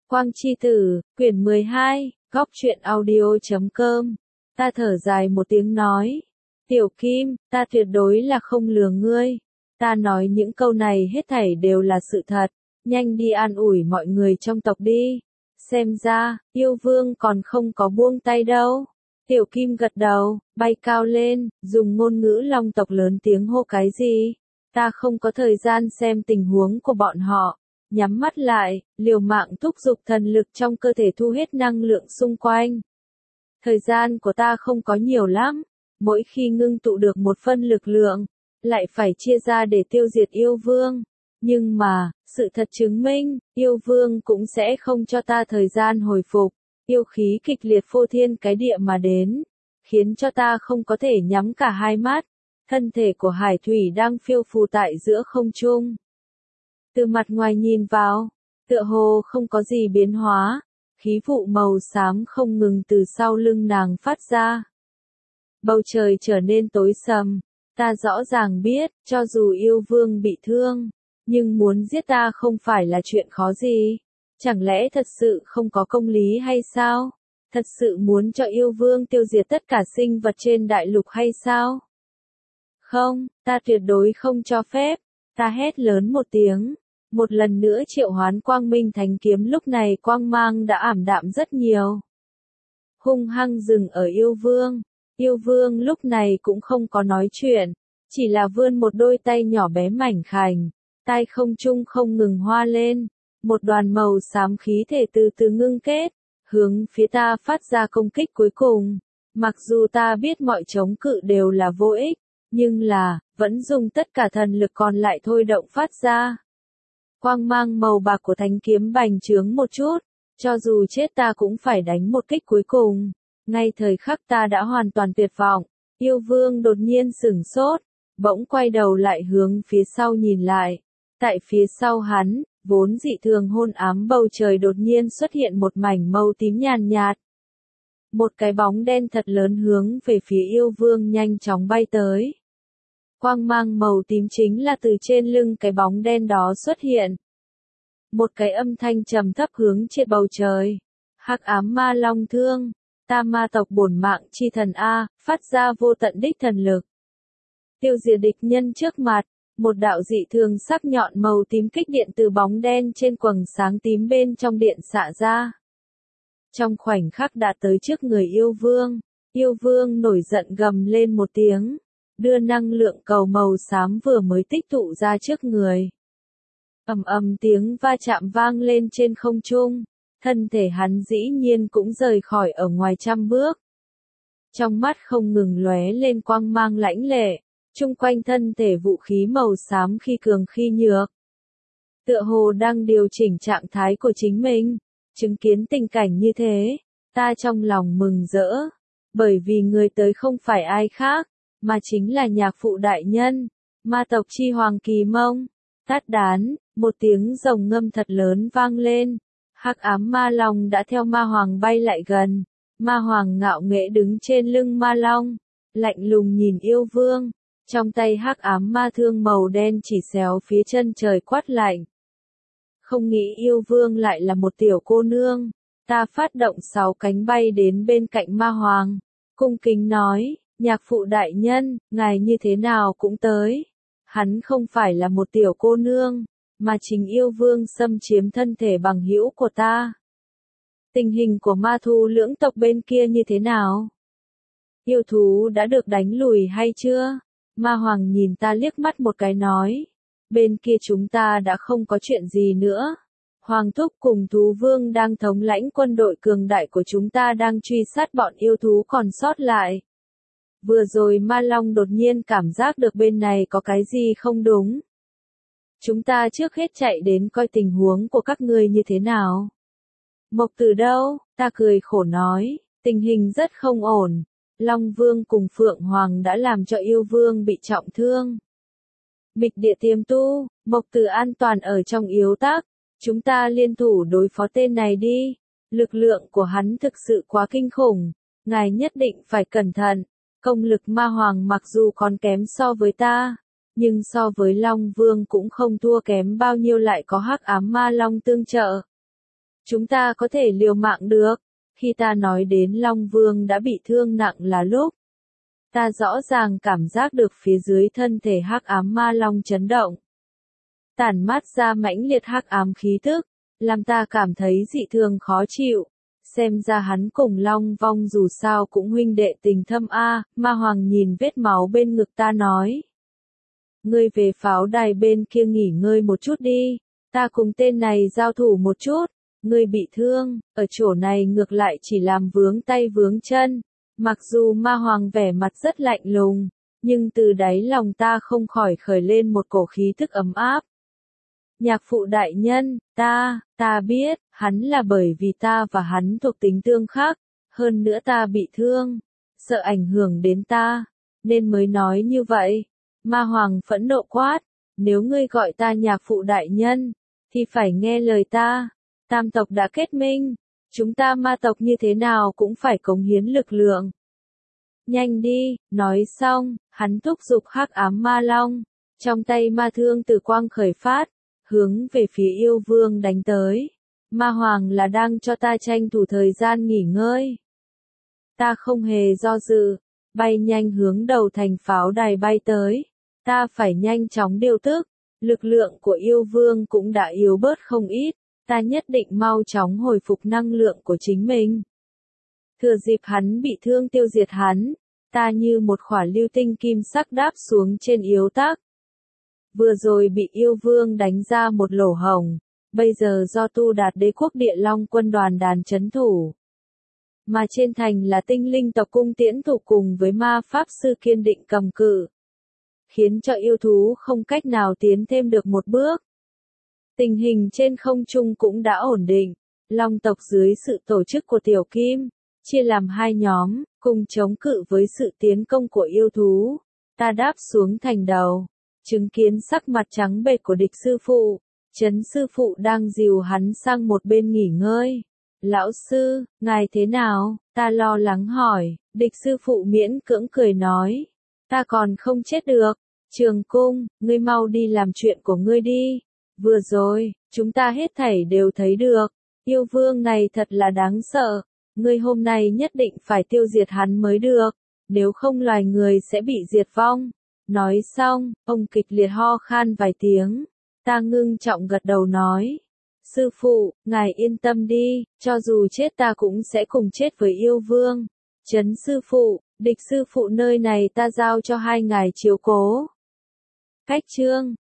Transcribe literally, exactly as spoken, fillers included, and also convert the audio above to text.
Quang Chi Tử, quyển mười hai, góc truyện audio.com. Ta thở dài một tiếng nói. Tiểu Kim, ta tuyệt đối là không lừa ngươi. Ta nói những câu này hết thảy đều là sự thật. Nhanh đi an ủi mọi người trong tộc đi. Xem ra, yêu vương còn không có buông tay đâu. Tiểu Kim gật đầu, bay cao lên, dùng ngôn ngữ long tộc lớn tiếng hô cái gì. Ta không có thời gian xem tình huống của bọn họ. Nhắm mắt lại, liều mạng thúc giục thần lực trong cơ thể thu hết năng lượng xung quanh. Thời gian của ta không có nhiều lắm, mỗi khi ngưng tụ được một phân lực lượng, lại phải chia ra để tiêu diệt yêu vương. Nhưng mà, sự thật chứng minh, yêu vương cũng sẽ không cho ta thời gian hồi phục. Yêu khí kịch liệt phô thiên cái địa mà đến, khiến cho ta không có thể nhắm cả hai mắt. Thân thể của hải thủy đang phiêu phù tại giữa không trung. Từ mặt ngoài nhìn vào, tựa hồ không có gì biến hóa, khí vụ màu xám không ngừng từ sau lưng nàng phát ra. Bầu trời trở nên tối sầm, ta rõ ràng biết, cho dù yêu vương bị thương, nhưng muốn giết ta không phải là chuyện khó gì. Chẳng lẽ thật sự không có công lý hay sao? Thật sự muốn cho yêu vương tiêu diệt tất cả sinh vật trên đại lục hay sao? Không, ta tuyệt đối không cho phép. Ta hét lớn một tiếng, một lần nữa triệu hoán quang minh thánh kiếm, lúc này quang mang đã ảm đạm rất nhiều. Hung hăng dừng ở yêu vương, yêu vương lúc này cũng không có nói chuyện, chỉ là vươn một đôi tay nhỏ bé mảnh khảnh, tai không trung không ngừng hoa lên, một đoàn màu xám khí thể từ từ ngưng kết, hướng phía ta phát ra công kích cuối cùng. Mặc dù ta biết mọi chống cự đều là vô ích, nhưng là, vẫn dùng tất cả thần lực còn lại thôi động phát ra. Quang mang màu bạc của thanh kiếm bành trướng một chút, cho dù chết ta cũng phải đánh một kích cuối cùng. Ngay thời khắc ta đã hoàn toàn tuyệt vọng, yêu vương đột nhiên sửng sốt, bỗng quay đầu lại hướng phía sau nhìn lại. Tại phía sau hắn, vốn dị thường hôn ám bầu trời đột nhiên xuất hiện một mảnh màu tím nhàn nhạt. Một cái bóng đen thật lớn hướng về phía yêu vương nhanh chóng bay tới. Quang mang màu tím chính là từ trên lưng cái bóng đen đó xuất hiện. Một cái âm thanh trầm thấp hướng trên bầu trời. Hắc ám ma long thương, ta ma tộc bổn mạng chi thần A, phát ra vô tận đích thần lực. Tiêu diệt địch nhân trước mặt, một đạo dị thường sắc nhọn màu tím kích điện từ bóng đen trên quầng sáng tím bên trong điện xạ ra. Trong khoảnh khắc đã tới trước người yêu vương, yêu vương nổi giận gầm lên một tiếng, đưa năng lượng cầu màu xám vừa mới tích tụ ra trước người. Ầm ầm tiếng va chạm vang lên trên không trung, thân thể hắn dĩ nhiên cũng rời khỏi ở ngoài trăm bước. Trong mắt không ngừng lóe lên quang mang lãnh lệ, chung quanh thân thể vũ khí màu xám khi cường khi nhược. Tựa hồ đang điều chỉnh trạng thái của chính mình, chứng kiến tình cảnh như thế, ta trong lòng mừng rỡ, bởi vì người tới không phải ai khác, mà chính là nhạc phụ đại nhân, ma tộc chi hoàng Kỳ Mông. Tát đán, một tiếng rồng ngâm thật lớn vang lên, hắc ám ma long đã theo ma hoàng bay lại gần, ma hoàng ngạo nghễ đứng trên lưng ma long, lạnh lùng nhìn yêu vương, trong tay hắc ám ma thương màu đen chỉ xéo phía chân trời quát lạnh. Không nghĩ yêu vương lại là một tiểu cô nương, ta phát động sáu cánh bay đến bên cạnh ma hoàng, cung kính nói, nhạc phụ đại nhân, ngài như thế nào cũng tới. Hắn không phải là một tiểu cô nương, mà chính yêu vương xâm chiếm thân thể bằng hữu của ta. Tình hình của ma thú lưỡng tộc bên kia như thế nào? Yêu thú đã được đánh lùi hay chưa? Ma hoàng nhìn ta liếc mắt một cái nói. Bên kia chúng ta đã không có chuyện gì nữa. Hoàng thúc cùng thú vương đang thống lãnh quân đội cường đại của chúng ta đang truy sát bọn yêu thú còn sót lại. Vừa rồi ma long đột nhiên cảm giác được bên này có cái gì không đúng. Chúng ta trước hết chạy đến coi tình huống của các ngươi như thế nào. Mộc Tử đâu? Ta cười khổ nói, tình hình rất không ổn. Long Vương cùng Phượng Hoàng đã làm cho yêu vương bị trọng thương. Mịch địa tiềm tu, Mộc Tử an toàn ở trong yếu tắc. Chúng ta liên thủ đối phó tên này đi. Lực lượng của hắn thực sự quá kinh khủng. Ngài nhất định phải cẩn thận. Công lực ma hoàng mặc dù còn kém so với ta, nhưng so với Long Vương cũng không thua kém bao nhiêu, lại có hắc ám ma long tương trợ. Chúng ta có thể liều mạng được. Khi ta nói đến Long Vương đã bị thương nặng là lúc ta rõ ràng cảm giác được phía dưới thân thể hắc ám ma long chấn động. Tản mát ra mãnh liệt hắc ám khí tức, làm ta cảm thấy dị thường khó chịu. Xem ra hắn cùng Long Vong dù sao cũng huynh đệ tình thâm a. Ma Hoàng nhìn vết máu bên ngực ta nói. Ngươi về pháo đài bên kia nghỉ ngơi một chút đi, ta cùng tên này giao thủ một chút. Ngươi bị thương, ở chỗ này ngược lại chỉ làm vướng tay vướng chân. Mặc dù Ma Hoàng vẻ mặt rất lạnh lùng, nhưng từ đáy lòng ta không khỏi khởi lên một cổ khí thức ấm áp. Nhạc phụ đại nhân, ta, ta biết, hắn là bởi vì ta và hắn thuộc tính tương khắc, hơn nữa ta bị thương, sợ ảnh hưởng đến ta, nên mới nói như vậy. Ma Hoàng phẫn nộ quát, nếu ngươi gọi ta nhạc phụ đại nhân, thì phải nghe lời ta. Tam tộc đã kết minh, chúng ta ma tộc như thế nào cũng phải cống hiến lực lượng. Nhanh đi, nói xong, hắn thúc giục hắc ám ma long, trong tay ma thương tử quang khởi phát, hướng về phía yêu vương đánh tới. Ma Hoàng là đang cho ta tranh thủ thời gian nghỉ ngơi. Ta không hề do dự, bay nhanh hướng đầu thành pháo đài bay tới. Ta phải nhanh chóng điều tức, lực lượng của yêu vương cũng đã yếu bớt không ít. Ta nhất định mau chóng hồi phục năng lượng của chính mình. Thừa dịp hắn bị thương tiêu diệt hắn, ta như một khỏa lưu tinh kim sắc đáp xuống trên yếu tắc. Vừa rồi bị yêu vương đánh ra một lỗ hổng, bây giờ do Tu Đạt Đế quốc Địa Long quân đoàn đàn chấn thủ. Mà trên thành là tinh linh tộc cung tiễn thủ cùng với ma pháp sư kiên định cầm cự. Khiến cho yêu thú không cách nào tiến thêm được một bước. Tình hình trên không trung cũng đã ổn định, Long tộc dưới sự tổ chức của Tiểu Kim, chia làm hai nhóm, cùng chống cự với sự tiến công của yêu thú. Ta đáp xuống thành đầu, chứng kiến sắc mặt trắng bệch của địch sư phụ, Trấn sư phụ đang dìu hắn sang một bên nghỉ ngơi. Lão sư, ngài thế nào? Ta lo lắng hỏi, địch sư phụ miễn cưỡng cười nói, ta còn không chết được. Trường Cung, ngươi mau đi làm chuyện của ngươi đi. Vừa rồi, chúng ta hết thảy đều thấy được, yêu vương này thật là đáng sợ, ngươi hôm nay nhất định phải tiêu diệt hắn mới được, nếu không loài người sẽ bị diệt vong. Nói xong, ông kịch liệt ho khan vài tiếng, ta ngưng trọng gật đầu nói, sư phụ, ngài yên tâm đi, cho dù chết ta cũng sẽ cùng chết với yêu vương. Trấn sư phụ, địch sư phụ nơi này ta giao cho hai ngài chiếu cố. Cách chương